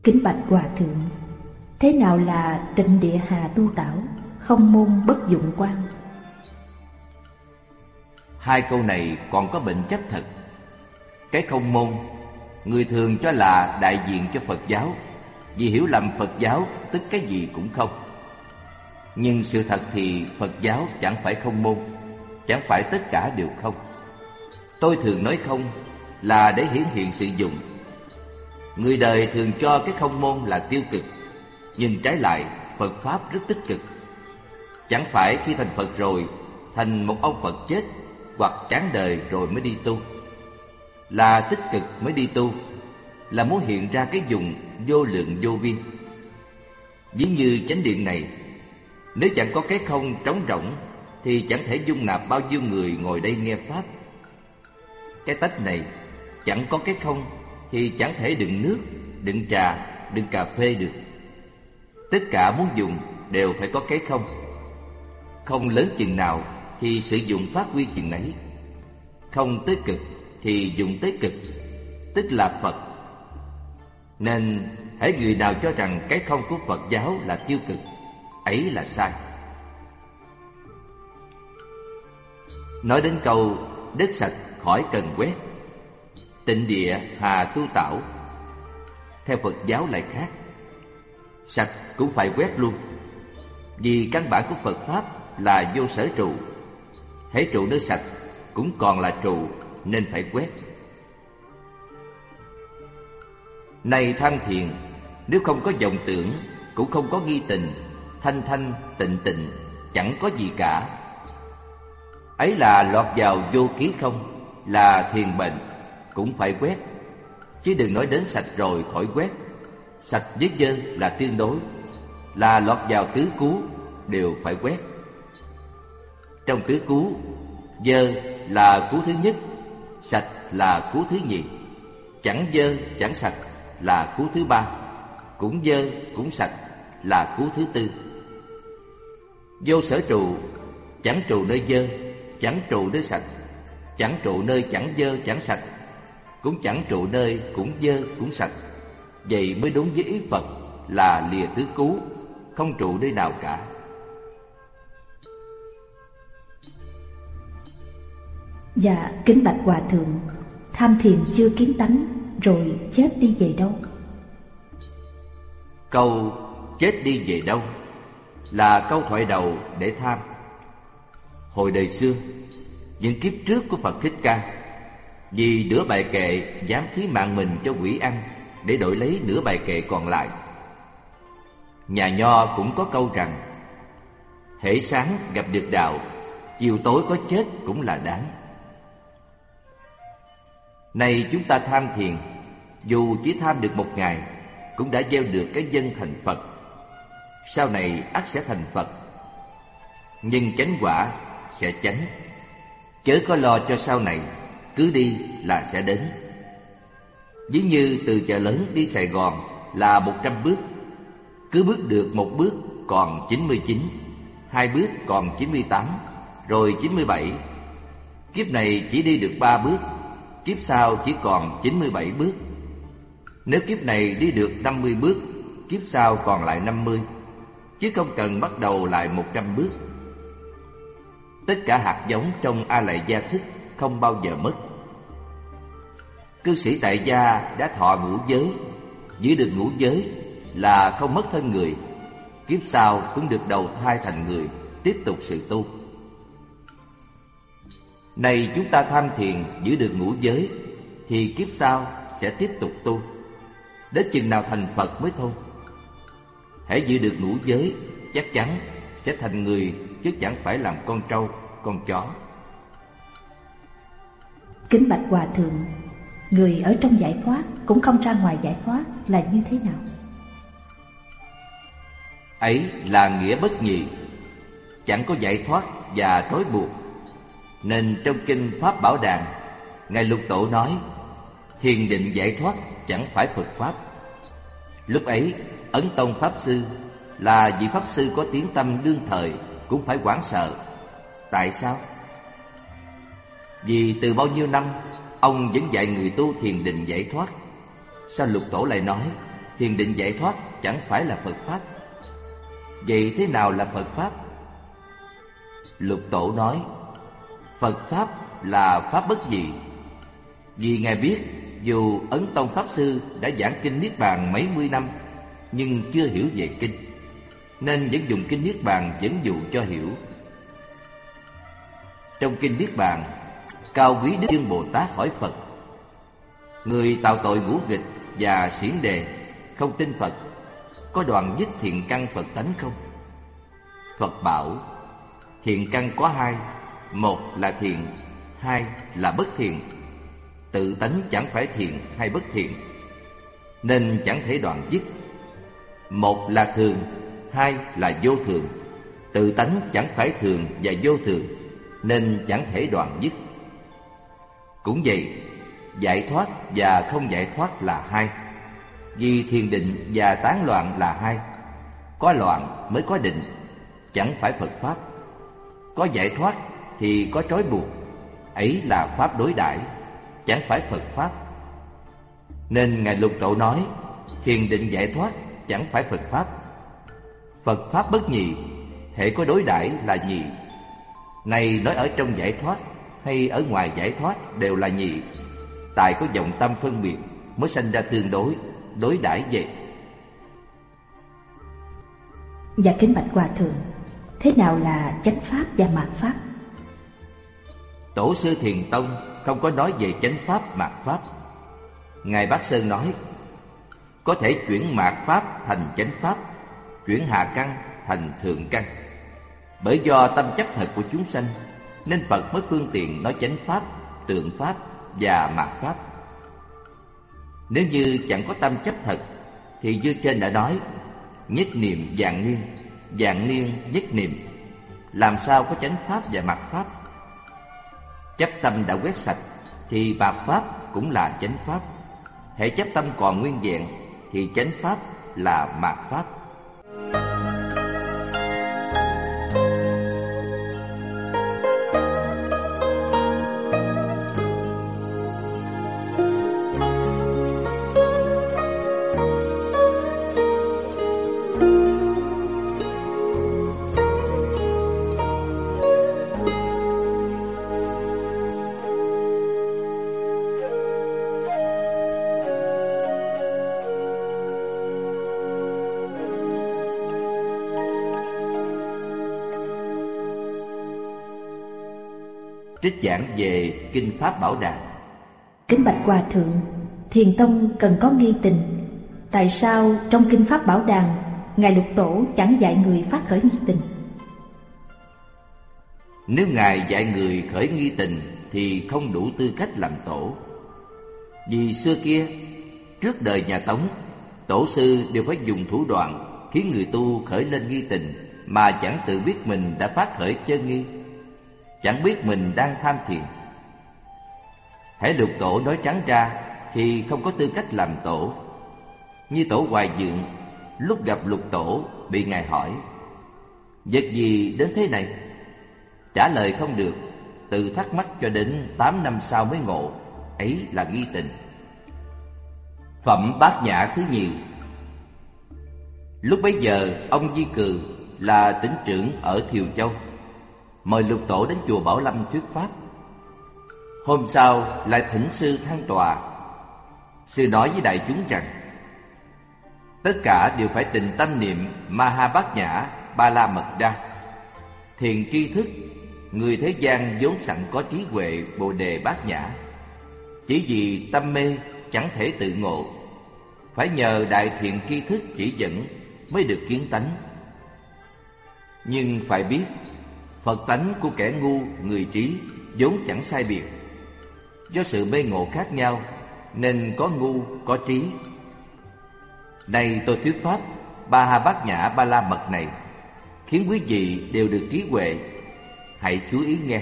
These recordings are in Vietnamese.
Kính bạch Hòa Thượng, thế nào là tịnh địa hà tu tảo, không môn bất dụng quan? Hai câu này còn có bệnh chấp thật. Cái không môn, người thường cho là đại diện cho Phật giáo, vì hiểu lầm Phật giáo tức cái gì cũng không. Nhưng sự thật thì Phật giáo chẳng phải không môn, chẳng phải tất cả đều không. Tôi thường nói không là để hiển hiện sự dụng. Người đời thường cho cái không môn là tiêu cực, nhưng trái lại Phật Pháp rất tích cực. Chẳng phải khi thành Phật rồi, thành một ông Phật chết, hoặc chán đời rồi mới đi tu. Là tích cực mới đi tu, là muốn hiện ra cái dụng vô lượng vô biên. Ví như chánh điện này, nếu chẳng có cái không trống rỗng thì chẳng thể dung nạp bao nhiêu người ngồi đây nghe Pháp. Cái tách này chẳng có cái không thì chẳng thể đựng nước, đựng trà, đựng cà phê được. Tất cả muốn dùng đều phải có cái không. Không lớn chừng nào thì sử dụng phát huy chừng nấy. Không tới cực thì dùng tới cực, tức là Phật. Nên hễ người nào cho rằng cái không của Phật giáo là tiêu cực, ấy là sai. Nói đến câu đất sạch khỏi cần quét, tịnh địa hà tu tảo, theo Phật giáo lại khác. Sạch cũng phải quét luôn, vì căn bản của Phật Pháp là vô sở trụ. Hễ trụ nơi sạch cũng còn là trụ, nên phải quét. Này tham thiền, nếu không có vọng tưởng, cũng không có nghi tình, thanh thanh tịnh tịnh, chẳng có gì cả. Ấy là lọt vào vô ký không, là thiền bệnh, cũng phải quét. Chứ đừng nói đến sạch rồi khỏi quét. Sạch với dơ là tương đối, là lọt vào tứ cú, đều phải quét. Trong tứ cú, dơ là cú thứ nhất, sạch là cú thứ nhì. Chẳng dơ chẳng sạch là cú thứ ba, cũng dơ cũng sạch là cú thứ tư. Vô sở trụ, chẳng trụ nơi dơ, chẳng trụ nơi sạch, chẳng trụ nơi chẳng dơ chẳng sạch, cũng chẳng trụ nơi cũng dơ cũng sạch. Vậy mới đúng với ý Phật là lìa tứ cú, không trụ nơi nào cả. Dạ, kính bạch Hòa Thượng, tham thiền chưa kiến tánh rồi chết đi về đâu? Câu chết đi về đâu là câu thoại đầu để tham. Hồi đời xưa, những kiếp trước của Phật Thích Ca, vì nửa bài kệ dám thí mạng mình cho quỷ ăn để đổi lấy nửa bài kệ còn lại. Nhà Nho cũng có câu rằng: hễ sáng gặp được đạo, chiều tối có chết cũng là đáng. Nay chúng ta tham thiền, dù chỉ tham được một ngày, cũng đã gieo được cái nhân thành Phật. Sau này ắt sẽ thành Phật, nhưng chánh quả sẽ chánh. Chớ có lo cho sau này, cứ đi là sẽ đến. Ví như từ chợ lớn đi Sài Gòn là 100 bước, cứ bước được một bước còn 99, hai bước còn 98, rồi 97. Kiếp này chỉ đi được 3 bước, kiếp sau chỉ còn 97 bước. Nếu kiếp này đi được 50 bước, kiếp sau còn lại 50, chứ không cần bắt đầu lại 100 bước. Tất cả hạt giống trong A Lại Gia thức không bao giờ mất. Cư sĩ tại gia đã thọ ngũ giới, giữ được ngũ giới là không mất thân người, kiếp sau cũng được đầu thai thành người, tiếp tục sự tu. Này chúng ta tham thiền giữ được ngũ giới, thì kiếp sau sẽ tiếp tục tu, đến chừng nào thành Phật mới thôi. Hễ giữ được ngũ giới, chắc chắn sẽ thành người, chứ chẳng phải làm con trâu, con chó. Kính bạch Hòa Thượng, người ở trong giải thoát cũng không ra ngoài giải thoát là như thế nào? Ấy là nghĩa bất nhị, chẳng có giải thoát và trói buộc. Nên trong kinh Pháp Bảo Đàn, Ngài Lục Tổ nói: thiền định giải thoát chẳng phải Phật Pháp. Lúc ấy Ấn Tông Pháp Sư là vị Pháp Sư có tiếng tăm đương thời cũng phải hoảng sợ. Tại sao? Vì từ bao nhiêu năm ông vẫn dạy người tu thiền định giải thoát. Sao Lục Tổ lại nói thiền định giải thoát chẳng phải là Phật Pháp. Vậy thế nào là Phật Pháp? Lục Tổ nói, Phật Pháp là Pháp bất nhị. Vì Ngài biết dù Ấn Tông Pháp Sư đã giảng kinh Niết Bàn mấy mươi năm, nhưng chưa hiểu về kinh, nên vẫn dùng kinh Niết Bàn dẫn dụ cho hiểu. Trong kinh Niết Bàn, Cao Quý Đức Dương Bồ Tát hỏi Phật: người tạo tội ngũ nghịch và xiển đề, không tin Phật, có đoạn dứt thiện căn Phật tánh không? Phật bảo: thiện căn có hai, một là thiện, hai là bất thiện. Tự tánh chẳng phải thiện hay bất thiện, nên chẳng thể đoạn dứt. Một là thường, hai là vô thường. Tự tánh chẳng phải thường và vô thường, nên chẳng thể đoạn dứt. Cũng vậy, giải thoát và không giải thoát là hai. Vì thiền định và tán loạn là hai. Có loạn mới có định, chẳng phải Phật Pháp. Có giải thoát thì có trói buộc, ấy là Pháp đối đãi, chẳng phải Phật Pháp. Nên Ngài Lục Tổ nói, thiền định giải thoát chẳng phải Phật Pháp. Phật Pháp bất nhị, hễ có đối đãi là nhị. Này nói ở trong giải thoát hay ở ngoài giải thoát đều là nhị. Tại có vọng tâm phân biệt mới sanh ra tương đối, đối đãi vậy. Dạ kính bạch Hòa Thượng, thế nào là chánh Pháp và mạt Pháp? Tổ sư Thiền Tông không có nói về chánh Pháp, mạt Pháp. Ngài Bát Sơn nói, có thể chuyển mạt Pháp thành chánh Pháp, chuyển hạ căn thành thượng căn. Bởi do tâm chấp thật của chúng sanh, nên Phật mới phương tiện nói chánh Pháp, tượng Pháp và mạt Pháp. Nếu như chẳng có tâm chấp thật, thì như trên đã nói, nhất niệm vạn niên nhất niệm. Làm sao có chánh Pháp và mạt Pháp? Chấp tâm đã quét sạch, thì mạt Pháp cũng là chánh Pháp. Hễ chấp tâm còn nguyên vẹn, thì chánh Pháp là mạt Pháp. Trích giảng về Kinh Pháp Bảo Đàn. Kính bạch Hòa Thượng, Thiền Tông cần có nghi tình. Tại sao trong Kinh Pháp Bảo Đàn, Ngài Lục Tổ chẳng dạy người phát khởi nghi tình? Nếu Ngài dạy người khởi nghi tình thì không đủ tư cách làm tổ. Vì xưa kia, trước đời nhà Tống, tổ sư đều phải dùng thủ đoạn khiến người tu khởi lên nghi tình mà chẳng tự biết mình đã phát khởi chân nghi, chẳng biết mình đang tham thiền. Hễ Lục Tổ nói trắng ra thì không có tư cách làm tổ. Như Tổ Hoài Dượng, lúc gặp Lục Tổ bị Ngài hỏi vật gì đến thế này, trả lời không được, từ thắc mắc cho đến 8 năm sau mới ngộ, ấy là nghi tình. Phẩm Bát Nhã thứ nhì. Lúc bấy giờ ông Di Cừ là tỉnh trưởng ở Thiều Châu, mời Lục Tổ đến chùa Bảo Lâm thuyết pháp. Hôm sau lại thỉnh sư than tòa. Sư nói với đại chúng rằng tất cả đều phải tình tâm niệm Maha Bát Nhã Ba La Mật Đa. Thiền tri thức, người thế gian vốn sẵn có trí huệ Bồ Đề Bát Nhã, chỉ vì tâm mê chẳng thể tự ngộ, phải nhờ đại thiện tri thức chỉ dẫn mới được kiến tánh. Nhưng phải biết Phật tánh của kẻ ngu, người trí vốn chẳng sai biệt. Do sự mê ngộ khác nhau nên có ngu, có trí. Nay tôi thuyết pháp Maha Bát Nhã Ba La Mật này, khiến quý vị đều được trí huệ. Hãy chú ý nghe.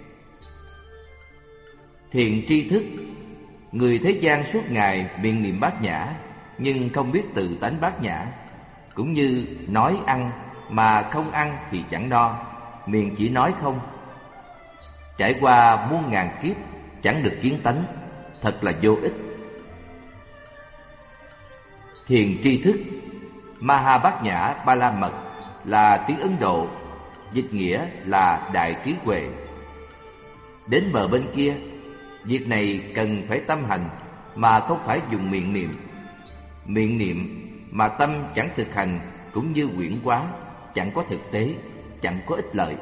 Thiện tri thức, người thế gian suốt ngày miệng niệm Bát Nhã, nhưng không biết tự tánh Bát Nhã. Cũng như nói ăn mà không ăn thì chẳng no, miệng chỉ nói không. Trải qua muôn ngàn kiếp chẳng được kiến tánh, thật là vô ích. Thiền tri thức Maha Bát Nhã Ba La Mật là tiếng Ấn Độ, dịch nghĩa là đại trí huệ. Đến bờ bên kia, việc này cần phải tâm hành mà không phải dùng miệng niệm. Miệng niệm mà tâm chẳng thực hành cũng như huyễn hóa, chẳng có thực tế, chẳng có ích lợi.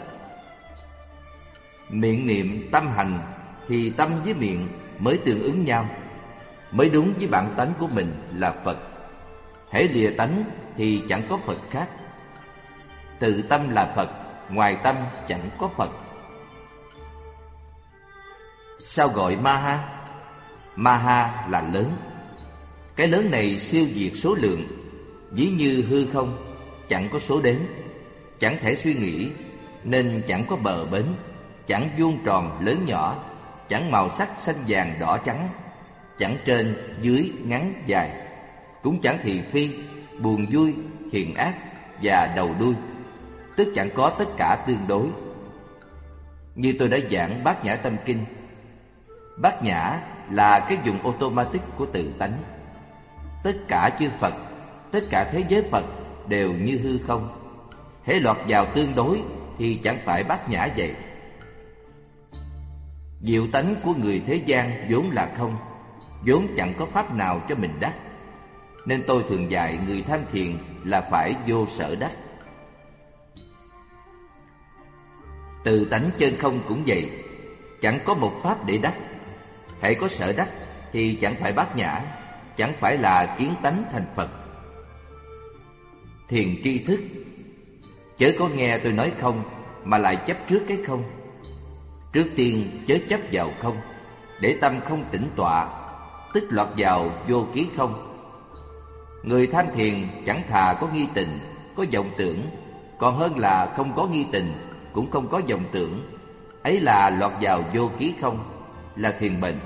Miệng niệm tâm hành thì tâm với miệng mới tương ứng nhau, mới đúng với bản tánh của mình là Phật. Hễ lìa tánh thì chẳng có Phật khác. Tự tâm là Phật, ngoài tâm chẳng có Phật. Sao gọi Maha? Maha là lớn. Cái lớn này siêu diệt số lượng, ví như hư không, chẳng có số đếm, chẳng thể suy nghĩ, nên chẳng có bờ bến, chẳng vuông tròn lớn nhỏ, chẳng màu sắc xanh vàng đỏ trắng, chẳng trên dưới ngắn dài, cũng chẳng thị phi, buồn vui, thiện ác và đầu đuôi, tức chẳng có tất cả tương đối. Như tôi đã giảng Bát Nhã Tâm Kinh, Bát Nhã là cái dùng automatic của tự tánh. Tất cả chư Phật, tất cả thế giới Phật đều như hư không. Hễ lọt vào tương đối thì chẳng phải Bát Nhã vậy. Diệu tánh của người thế gian vốn là không, vốn chẳng có pháp nào cho mình đắc. Nên tôi thường dạy người tham thiền là phải vô sở đắc. Từ tánh chân không cũng vậy, chẳng có một pháp để đắc. Hễ có sở đắc thì chẳng phải Bát Nhã, chẳng phải là kiến tánh thành Phật. Thiền tri thức chớ có nghe tôi nói không mà lại chấp trước cái không. Trước tiên chớ chấp vào không, để tâm không tĩnh tọa, tức lọt vào vô ký không. Người tham thiền chẳng thà có nghi tình, có vọng tưởng, còn hơn là không có nghi tình, cũng không có vọng tưởng. Ấy là lọt vào vô ký không, là thiền bệnh.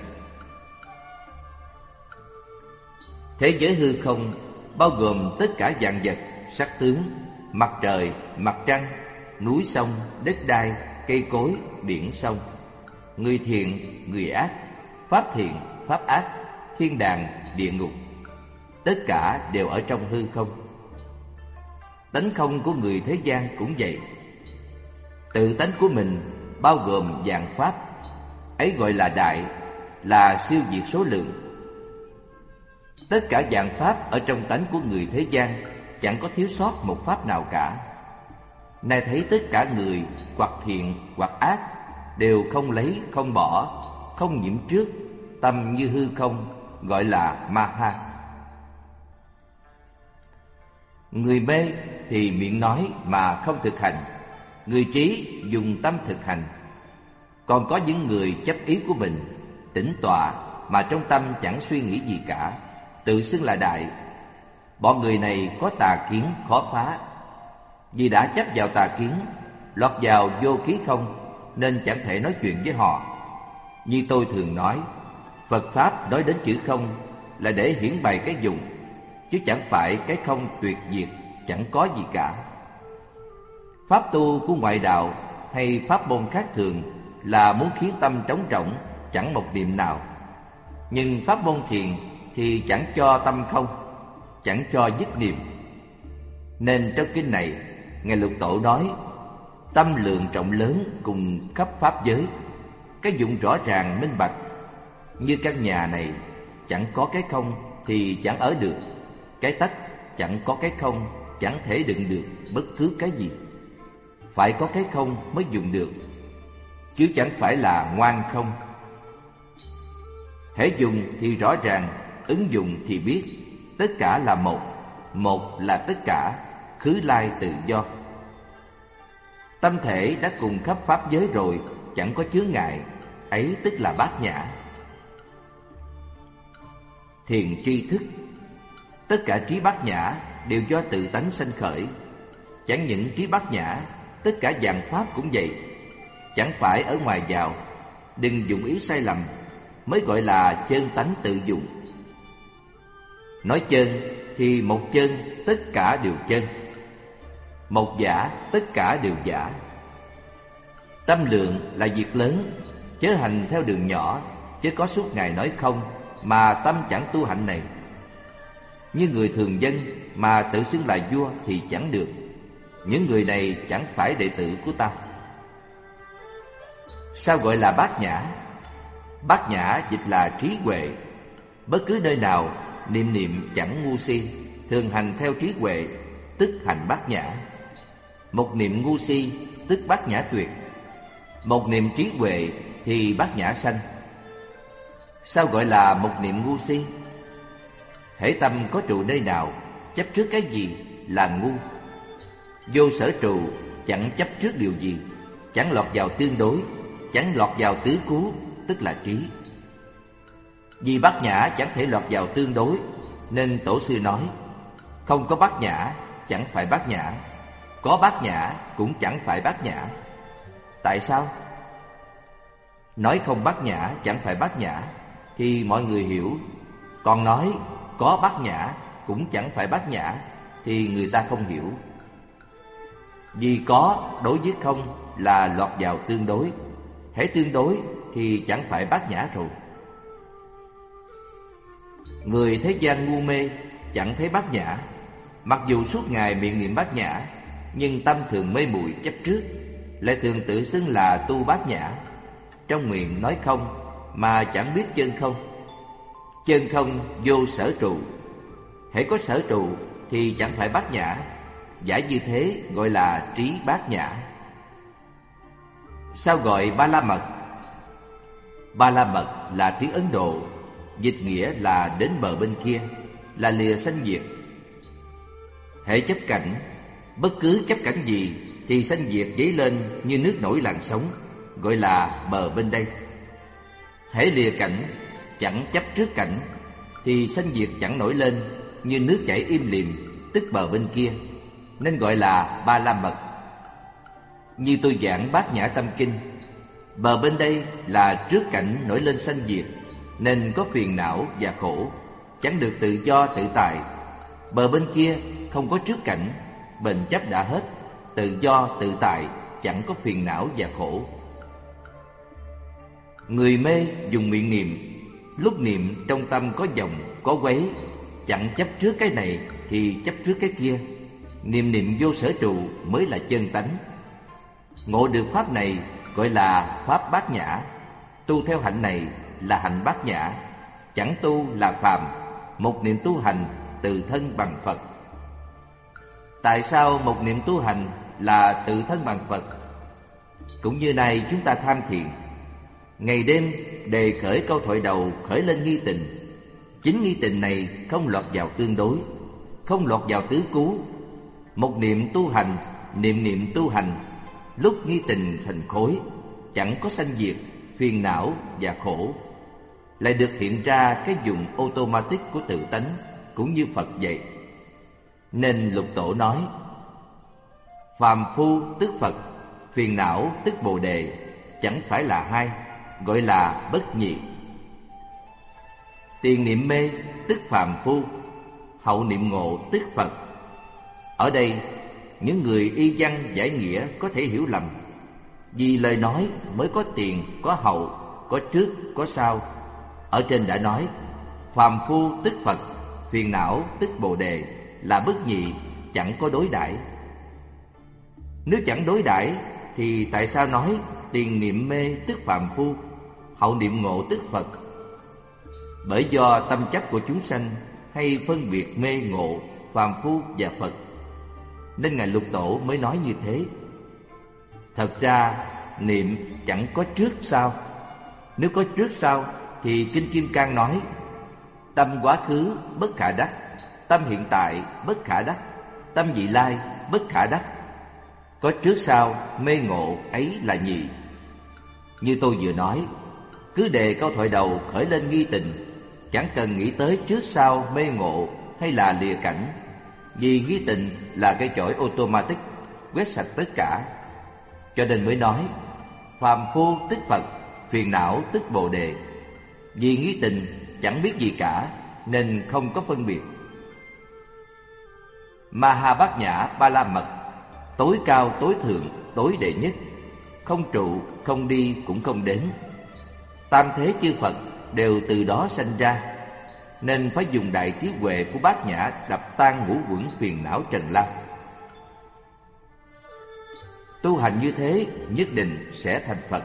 Thế giới hư không bao gồm tất cả vạn vật, sắc tướng, mặt trời, mặt trăng, núi sông, đất đai, cây cối, biển sông. Người thiện, người ác, pháp thiện, pháp ác, thiên đàng, địa ngục, tất cả đều ở trong hư không. Tánh không của người thế gian cũng vậy. Tự tánh của mình bao gồm vạn pháp, ấy gọi là đại, là siêu diệt số lượng. Tất cả vạn pháp ở trong tánh của người thế gian chẳng có thiếu sót một pháp nào cả. Nay thấy tất cả người hoặc thiện hoặc ác đều không lấy, không bỏ, không nhiễm trước, tâm như hư không, gọi là Maha. Người mê thì miệng nói mà không thực hành, người trí dùng tâm thực hành. Còn có những người chấp ý của mình, tĩnh tọa mà trong tâm chẳng suy nghĩ gì cả, tự xưng là đại. Bọn người này có tà kiến khó phá. Vì đã chấp vào tà kiến, lọt vào vô ký không, nên chẳng thể nói chuyện với họ. Như tôi thường nói, Phật Pháp nói đến chữ không là để hiển bày cái dùng, chứ chẳng phải cái không tuyệt diệt, chẳng có gì cả. Pháp tu của ngoại đạo hay pháp môn khác thường là muốn khiến tâm trống rỗng, chẳng một niệm nào. Nhưng pháp môn thiền thì chẳng cho tâm không, chẳng cho dứt niệm. Nên trong kinh này, Ngài Lục Tổ nói tâm lượng trọng lớn cùng khắp pháp giới, cái dụng rõ ràng minh bạch. Như căn nhà này chẳng có cái không thì chẳng ở được. Cái tách chẳng có cái không, chẳng thể đựng được bất cứ cái gì. Phải có cái không mới dùng được, chứ chẳng phải là ngoan không. Hễ dùng thì rõ ràng, ứng dụng thì biết. Tất cả là một, một là tất cả, khứ lai tự do. Tâm thể đã cùng khắp pháp giới rồi, chẳng có chướng ngại, ấy tức là Bát Nhã. Thiền tri thức, tất cả trí Bát Nhã đều do tự tánh sanh khởi. Chẳng những trí Bát Nhã, tất cả vạn pháp cũng vậy. Chẳng phải ở ngoài vào, đừng dụng ý sai lầm, mới gọi là chân tánh tự dụng. Nói chân thì một chân tất cả đều chân, một giả tất cả đều giả. Tâm lượng là việc lớn, chớ hành theo đường nhỏ, chớ có suốt ngày nói không mà tâm chẳng tu hạnh này. Như người thường dân mà tự xưng là vua thì chẳng được. Những người này chẳng phải đệ tử của ta. Sao gọi là bát nhã? Bát nhã dịch là trí huệ. Bất cứ nơi nào niệm niệm chẳng ngu si, thường hành theo trí huệ, tức hành bát nhã. Một niệm ngu si tức bát nhã tuyệt. Một niệm trí huệ thì bát nhã sanh. Sao gọi là một niệm ngu si? Hễ tâm có trụ nơi nào, chấp trước cái gì là ngu. Vô sở trụ, chẳng chấp trước điều gì, chẳng lọt vào tương đối, chẳng lọt vào tứ cú, tức là trí. Vì bát nhã chẳng thể lọt vào tương đối, nên tổ sư nói không có bát nhã chẳng phải bát nhã, có bát nhã cũng chẳng phải bát nhã. Tại sao? Nói không bát nhã chẳng phải bát nhã thì mọi người hiểu, còn nói có bát nhã cũng chẳng phải bát nhã thì người ta không hiểu. Vì có đối với không là lọt vào tương đối, hễ tương đối thì chẳng phải bát nhã rồi. Người thế gian ngu mê chẳng thấy bát nhã, mặc dù suốt ngày miệng niệm bát nhã, nhưng tâm thường mê muội chấp trước, lại thường tự xưng là tu bát nhã. Trong miệng nói không mà chẳng biết chân không. Chân không vô sở trụ, hễ có sở trụ thì chẳng phải bát nhã. Giả như thế gọi là trí bát nhã. Sao gọi ba la mật? Ba la mật là tiếng Ấn Độ, dịch nghĩa là đến bờ bên kia, là lìa sanh diệt. Hễ chấp cảnh, bất cứ chấp cảnh gì thì sanh diệt dấy lên như nước nổi làn sóng, gọi là bờ bên đây. Hễ lìa cảnh, chẳng chấp trước cảnh thì sanh diệt chẳng nổi lên như nước chảy im lìm, tức bờ bên kia, nên gọi là ba la mật. Như tôi giảng Bát Nhã Tâm Kinh, bờ bên đây là trước cảnh nổi lên sanh diệt, nên có phiền não và khổ, chẳng được tự do tự tại. Bờ bên kia không có trước cảnh, bền chấp đã hết, tự do tự tại, chẳng có phiền não và khổ. Người mê dùng miệng niệm, lúc niệm trong tâm có vọng, có quấy, chẳng chấp trước cái này thì chấp trước cái kia. Niệm niệm vô sở trụ mới là chân tánh. Ngộ được pháp này gọi là pháp bát nhã. Tu theo hạnh này là hạnh bát nhã. Chẳng tu là phàm, một niệm tu hành tự thân bằng Phật. Tại sao một niệm tu hành là tự thân bằng Phật? Cũng như này chúng ta tham thiền, ngày đêm đề khởi câu thoại đầu khởi lên nghi tình. Chính nghi tình này không lọt vào tương đối, không lọt vào tứ cú. Một niệm tu hành, niệm niệm tu hành, lúc nghi tình thành khối, chẳng có sanh diệt, phiền não và khổ. Lại được hiện ra cái dùng automatic của tự tánh, cũng như Phật vậy. Nên Lục Tổ nói, phàm phu tức Phật, phiền não tức Bồ Đề, chẳng phải là hai, gọi là bất nhị. Tiền niệm mê tức phàm phu, hậu niệm ngộ tức Phật. Ở đây, những người y văn giải nghĩa có thể hiểu lầm. Vì lời nói mới có tiền, có hậu, có trước, có sau. Ở trên đã nói, phàm phu tức Phật, phiền não tức Bồ Đề, là bất nhị, chẳng có đối đãi. Nếu chẳng đối đãi thì tại sao nói tiền niệm mê tức phàm phu, hậu niệm ngộ tức Phật? Bởi do tâm chấp của chúng sanh hay phân biệt mê ngộ, phàm phu và Phật, nên Ngài Lục Tổ mới nói như thế. Thật ra niệm chẳng có trước sau. Nếu có trước sau thì Kinh Kim Cang nói, tâm quá khứ bất khả đắc, tâm hiện tại bất khả đắc, tâm vị lai bất khả đắc. Có trước sau mê ngộ ấy là nhị. Như tôi vừa nói, cứ đề câu thoại đầu khởi lên nghi tình, chẳng cần nghĩ tới trước sau mê ngộ hay là lìa cảnh. Vì nghi tình là cái chổi automatic, quét sạch tất cả. Cho nên mới nói, phàm phu tức Phật, phiền não tức Bồ Đề. Vì nghi tình chẳng biết gì cả, nên không có phân biệt. Maha Bát Nhã Ba La Mật, tối cao tối thượng, tối đệ nhất, không trụ, không đi cũng không đến. Tam thế chư Phật đều từ đó sanh ra. nên phải dùng đại trí huệ của Bát Nhã đập tan ngũ uẩn phiền não trần lao. Tu hành như thế nhất định sẽ thành Phật.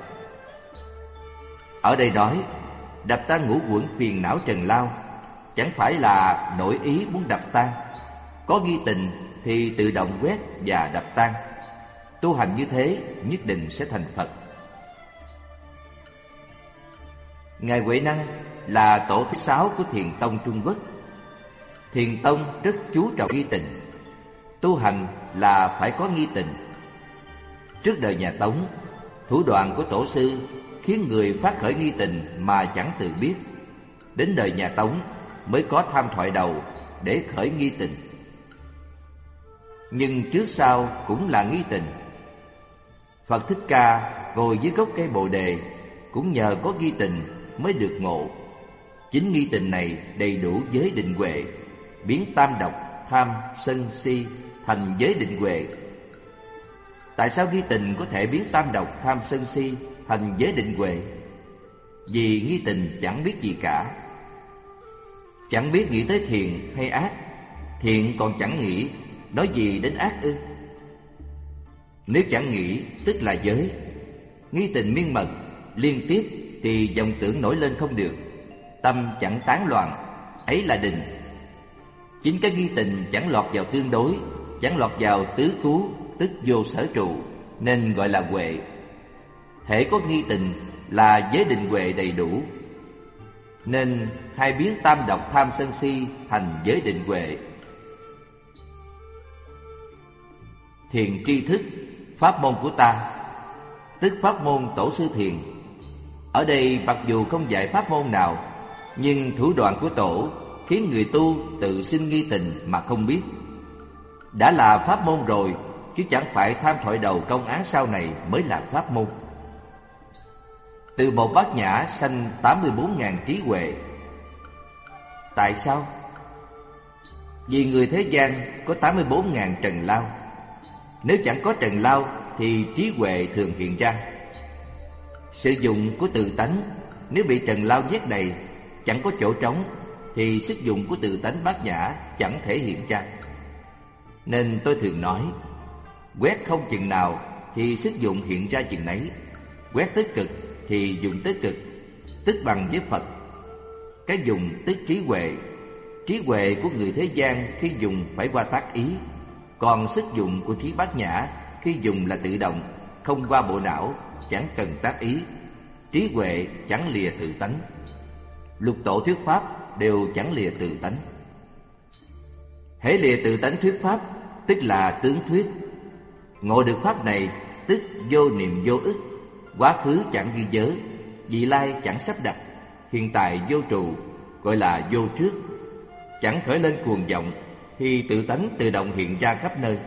Ở đây nói đập tan ngũ uẩn phiền não trần lao chẳng phải là nổi ý muốn đập tan. Có nghi tình thì tự động quét và đập tan. Tu hành như thế nhất định sẽ thành Phật. Ngài Huệ Năng là tổ thứ 6 của Thiền Tông Trung Quốc. Thiền Tông rất chú trọng nghi tình. Tu hành là phải có nghi tình. Trước đời nhà Tống, thủ đoạn của tổ sư khiến người phát khởi nghi tình mà chẳng tự biết. Đến đời nhà Tống mới có tham thoại đầu để khởi nghi tình. Nhưng trước sau cũng là nghi tình. Phật Thích Ca ngồi dưới gốc cây Bồ Đề cũng nhờ có nghi tình mới được ngộ. Chính nghi tình này đầy đủ giới định huệ, biến tam độc, tham, sân, si thành giới định huệ. Tại sao nghi tình có thể biến tam độc, tham, sân, si thành giới định huệ? Vì nghi tình chẳng biết gì cả. Chẳng biết nghĩ tới thiện hay ác. Thiện còn chẳng nghĩ, nói gì đến ác ư? Nếu chẳng nghĩ tức là giới. Nghi tình miên mật liên tiếp thì vọng tưởng nổi lên không được. Tâm chẳng tán loạn, ấy là định. Chính cái nghi tình chẳng lọt vào tương đối, chẳng lọt vào tứ cứu, tức vô sở trụ, nên gọi là huệ. Hễ có nghi tình là giới định huệ đầy đủ. Nên hai biến tam độc tham sân si thành giới định huệ. Thiền tri thức, pháp môn của ta, tức pháp môn tổ sư thiền. Ở đây mặc dù không dạy pháp môn nào, nhưng thủ đoạn của tổ khiến người tu tự sinh nghi tình mà không biết. Đã là pháp môn rồi, chứ chẳng phải tham thoại đầu công án sau này mới là pháp môn. Từ một Bát Nhã sanh 84.000 trí huệ. Tại sao? Vì người thế gian có 84.000 trần lao. Nếu chẳng có trần lao thì trí huệ thường hiện ra. Sử dụng của tự tánh nếu bị trần lao nhét đầy, chẳng có chỗ trống, thì sức dụng của tự tánh Bát Nhã chẳng thể hiện ra. Nên tôi thường nói, quét không chừng nào thì sức dụng hiện ra chừng nấy. Quét tới cực thì dùng tới cực, tức bằng với Phật. Cái dùng tức trí huệ. Trí huệ của người thế gian khi dùng phải qua tác ý. Còn sức dụng của trí Bát Nhã khi dùng là tự động, không qua bộ não, chẳng cần tác ý. Trí huệ chẳng lìa tự tánh. Lục tổ thuyết pháp đều chẳng lìa tự tánh. Hễ lìa tự tánh thuyết pháp tức là tướng thuyết. Ngộ được pháp này tức vô niệm vô ức. Quá khứ chẳng ghi nhớ, vị lai chẳng sắp đặt, hiện tại vô trụ, gọi là vô trước. Chẳng khởi lên cuồng vọng thì tự tánh tự động hiện ra khắp nơi.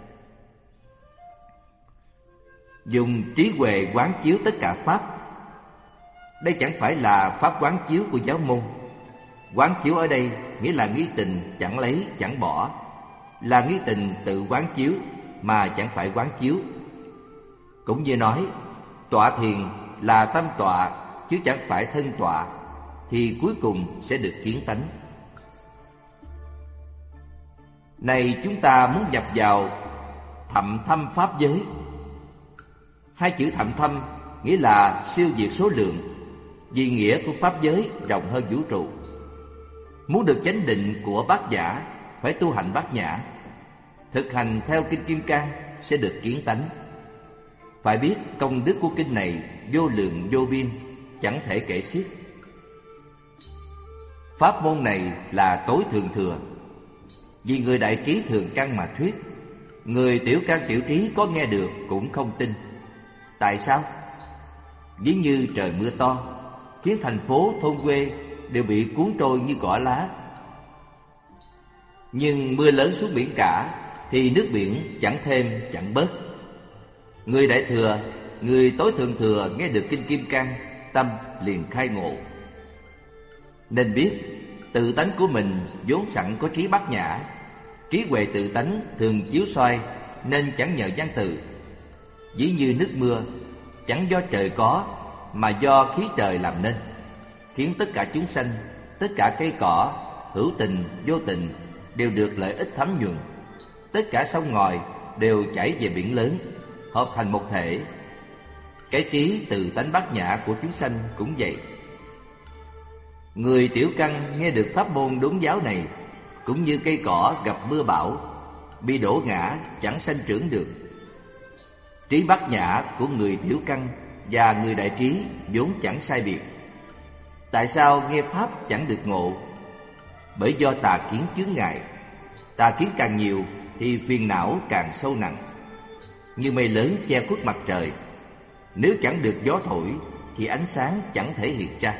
Dùng trí huệ quán chiếu tất cả pháp. Đây chẳng phải là pháp quán chiếu của giáo môn. Quán chiếu ở đây nghĩa là nghi tình chẳng lấy chẳng bỏ, là nghi tình tự quán chiếu mà chẳng phải quán chiếu. Cũng như nói tọa thiền là tâm tọa chứ chẳng phải thân tọa, thì cuối cùng sẽ được kiến tánh. Này chúng ta muốn nhập vào thậm thâm pháp giới. Hai chữ thậm thâm nghĩa là siêu việt số lượng, vì nghĩa của pháp giới rộng hơn vũ trụ. Muốn được chánh định của Bát Nhã phải tu hành Bát Nhã. Thực hành theo Kinh Kim Cang sẽ được kiến tánh. Phải biết công đức của kinh này vô lượng vô biên, chẳng thể kể xiết. Pháp môn này là tối thượng thừa, vì người đại trí thường căn mà thuyết. Người tiểu căn tiểu trí có nghe được cũng không tin. Tại sao? Ví như trời mưa to, khiến thành phố thôn quê đều bị cuốn trôi như cỏ lá. Nhưng mưa lớn xuống biển cả thì nước biển chẳng thêm chẳng bớt. Người đại thừa, người tối thượng thừa nghe được Kinh Kim Cang, tâm liền khai ngộ. Nên biết tự tánh của mình vốn sẵn có trí Bát Nhã. Trí huệ tự tánh thường chiếu soi, nên chẳng nhờ văn từ. Ví như nước mưa chẳng do trời có, mà do khí trời làm nên, khiến tất cả chúng sanh, tất cả cây cỏ, hữu tình, vô tình đều được lợi ích thấm nhuần. Tất cả sông ngòi đều chảy về biển lớn, hợp thành một thể. Cái trí từ tánh bát nhã của chúng sanh cũng vậy. Người tiểu căn nghe được pháp môn đốn giáo này, cũng như cây cỏ gặp mưa bão, bị đổ ngã chẳng sanh trưởng được. Trí bát nhã của người tiểu căn và người đại trí vốn chẳng sai biệt. Tại sao nghe pháp chẳng được ngộ? Bởi do tà kiến chướng ngại. Tà kiến càng nhiều thì phiền não càng sâu nặng, như mây lớn che khuất mặt trời. Nếu chẳng được gió thổi thì ánh sáng chẳng thể hiện ra.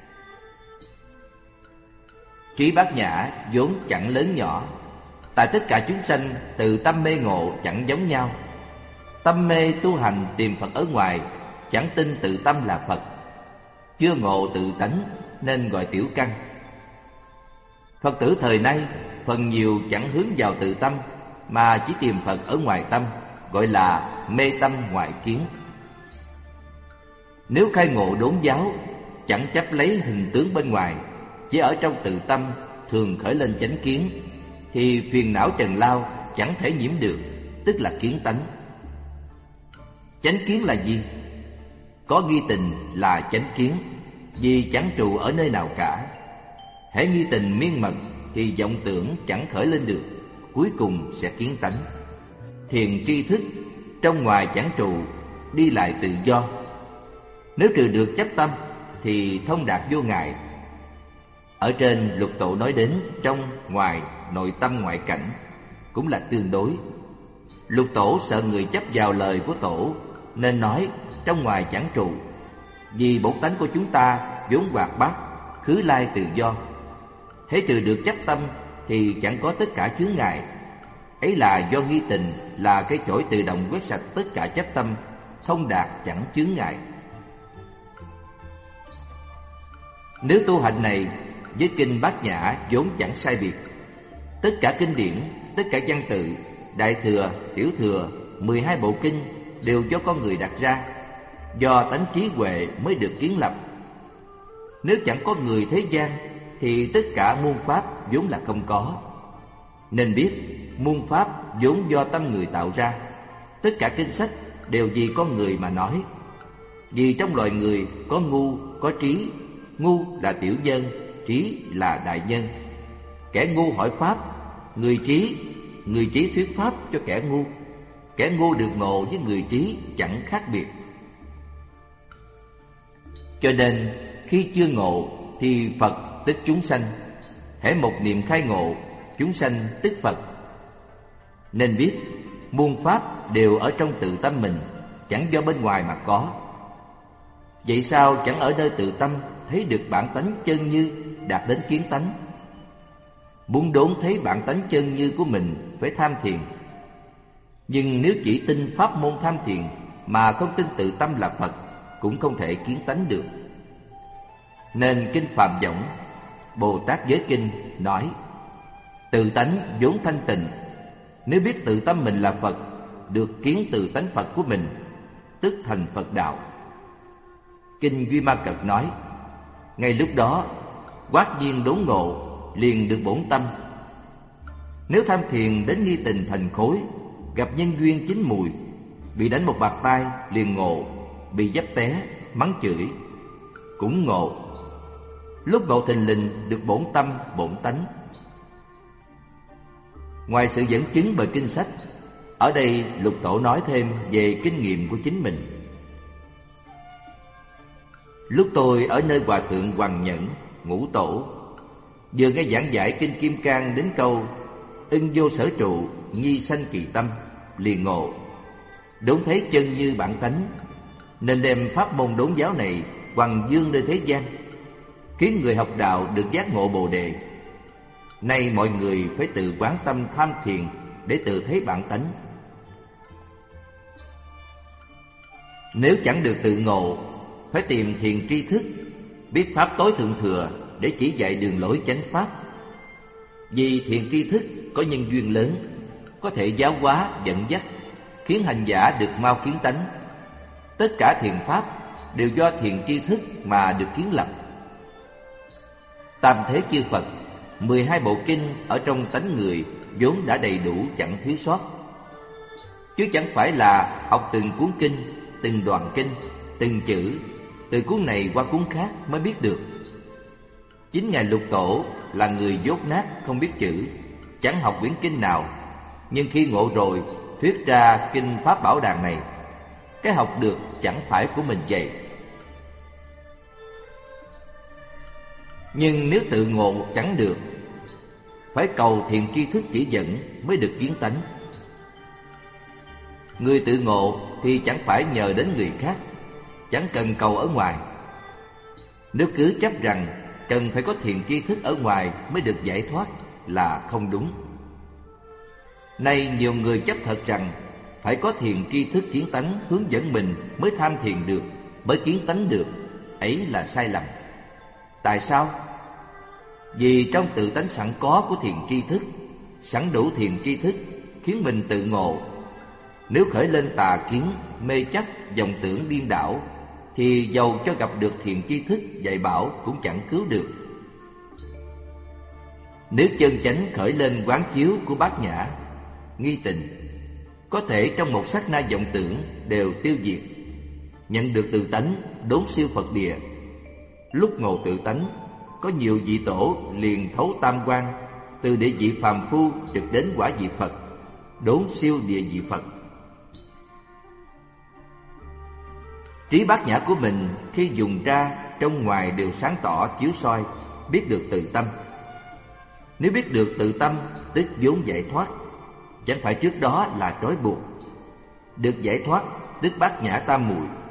Trí bát nhã vốn chẳng lớn nhỏ. Tại tất cả chúng sanh từ tâm mê ngộ chẳng giống nhau. Tâm mê tu hành tìm Phật ở ngoài, chẳng tin tự tâm là Phật. Chưa ngộ tự tánh nên gọi tiểu căn. Phật tử thời nay phần nhiều chẳng hướng vào tự tâm, mà chỉ tìm Phật ở ngoài tâm, gọi là mê tâm ngoại kiến. Nếu khai ngộ đốn giáo, chẳng chấp lấy hình tướng bên ngoài, chỉ ở trong tự tâm thường khởi lên chánh kiến, thì phiền não trần lao chẳng thể nhiễm được, tức là kiến tánh. Chánh kiến là gì? Có nghi tình là chánh kiến, vì chẳng trụ ở nơi nào cả. Hễ nghi tình miên mật thì vọng tưởng chẳng khởi lên được, cuối cùng sẽ kiến tánh. Thiền tri thức trong ngoài chẳng trụ, đi lại tự do. Nếu trừ được chấp tâm thì thông đạt vô ngại. Ở trên Lục Tổ nói đến trong ngoài, nội tâm ngoại cảnh cũng là tương đối. Lục Tổ sợ người chấp vào lời của Tổ nên nói trong ngoài chẳng trụ, vì bổn tánh của chúng ta vốn hoạt bát, khứ lai tự do. Hễ trừ được chấp tâm thì chẳng có tất cả chướng ngại. Ấy là do nghi tình là cái chổi tự động quét sạch tất cả chấp tâm, thông đạt chẳng chướng ngại. Nếu tu hành này với kinh Bát Nhã vốn chẳng sai biệt. Tất cả kinh điển, tất cả văn tự, Đại Thừa, Tiểu Thừa, 12 bộ kinh đều do con người đặt ra, do tánh trí huệ mới được kiến lập. Nếu chẳng có người thế gian thì tất cả muôn pháp vốn là không có. Nên biết muôn pháp vốn do tâm người tạo ra. Tất cả kinh sách đều vì con người mà nói. Vì trong loài người có ngu, có trí. Ngu là tiểu nhân, trí là đại nhân. Kẻ ngu hỏi pháp, người trí thuyết pháp cho kẻ ngu. Kẻ ngu được ngộ với người trí chẳng khác biệt. Cho nên khi chưa ngộ thì Phật tức chúng sanh. Hễ một niệm khai ngộ, chúng sanh tức Phật. Nên biết muôn pháp đều ở trong tự tâm mình, chẳng do bên ngoài mà có. Vậy sao chẳng ở nơi tự tâm thấy được bản tánh chân như, đạt đến kiến tánh? Muốn đốn thấy bản tánh chân như của mình phải tham thiền. Nhưng nếu chỉ tin pháp môn tham thiền mà không tin tự tâm là Phật, cũng không thể kiến tánh được. Nên kinh Phạm Võng, Bồ Tát Giới Kinh nói: tự tánh vốn thanh tịnh. Nếu biết tự tâm mình là Phật, được kiến tự tánh Phật của mình, tức thành Phật đạo. Kinh Duy Ma Cật nói: ngay lúc đó quát nhiên đốn ngộ, liền được bổn tâm. Nếu tham thiền đến nghi tình thành khối, gặp nhân duyên chín mùi, bị đánh một bạt tai liền ngộ, bị dấp té mắng chửi cũng ngộ. Lúc ngộ thình lình được bổn tâm bổn tánh. Ngoài sự dẫn chứng bởi kinh sách, ở đây Lục Tổ nói thêm về kinh nghiệm của chính mình. Lúc tôi ở nơi Hòa Thượng Hoằng Nhẫn, Ngũ Tổ, vừa nghe giảng giải kinh Kim Cang đến câu ưng vô sở trụ, nhi sanh kỳ tâm, liền ngộ, đốn thấy chân như bản tánh, nên đem pháp môn đốn giáo này hoằng dương nơi thế gian, khiến người học đạo được giác ngộ Bồ Đề. Nay mọi người phải tự quán tâm tham thiền để tự thấy bản tánh. Nếu chẳng được tự ngộ, phải tìm thiền tri thức, biết pháp tối thượng thừa để chỉ dạy đường lối chánh pháp. Vì thiền tri thức có nhân duyên lớn, có thể giáo hóa dẫn dắt, khiến hành giả được mau kiến tánh. Tất cả thiền pháp đều do thiền tri thức mà được kiến lập. Tam thế chư Phật, 12 bộ kinh ở trong tánh người vốn đã đầy đủ chẳng thiếu sót, chứ chẳng phải là học từng cuốn kinh, từng đoạn kinh, từng chữ, từ cuốn này qua cuốn khác mới biết được. Chính Ngài Lục Tổ là người dốt nát không biết chữ, chẳng học quyển kinh nào, nhưng khi ngộ rồi thuyết ra kinh Pháp Bảo Đàn này. Cái học được chẳng phải của mình vậy. Nhưng nếu tự ngộ chẳng được, phải cầu thiện tri thức chỉ dẫn mới được kiến tánh. Người tự ngộ thì chẳng phải nhờ đến người khác, chẳng cần cầu ở ngoài. Nếu cứ chấp rằng cần phải có thiện tri thức ở ngoài mới được giải thoát là không đúng. Nay nhiều người chấp thật rằng phải có thiện tri thức kiến tánh hướng dẫn mình mới tham thiền được, mới kiến tánh được. Ấy là sai lầm. Tại sao? Vì trong tự tánh sẵn có của thiện tri thức, sẵn đủ thiện tri thức khiến mình tự ngộ. Nếu khởi lên tà kiến, mê chấp, vọng tưởng điên đảo, thì dầu cho gặp được thiện tri thức dạy bảo cũng chẳng cứu được. Nếu chân chánh khởi lên quán chiếu của bát nhã, nghi tình, có thể trong một sát na vọng tưởng đều tiêu diệt, nhận được tự tánh, đốn siêu Phật địa. Lúc ngộ tự tánh, có nhiều vị tổ liền thấu tam quan, từ địa vị phàm phu trực đến quả vị Phật, đốn siêu địa vị Phật. Trí bát nhã của mình khi dùng ra, trong ngoài đều sáng tỏ chiếu soi, biết được tự tâm. Nếu biết được tự tâm, tức vốn giải thoát, chẳng phải trước đó là trói buộc. Được giải thoát, tức bát nhã tam muội,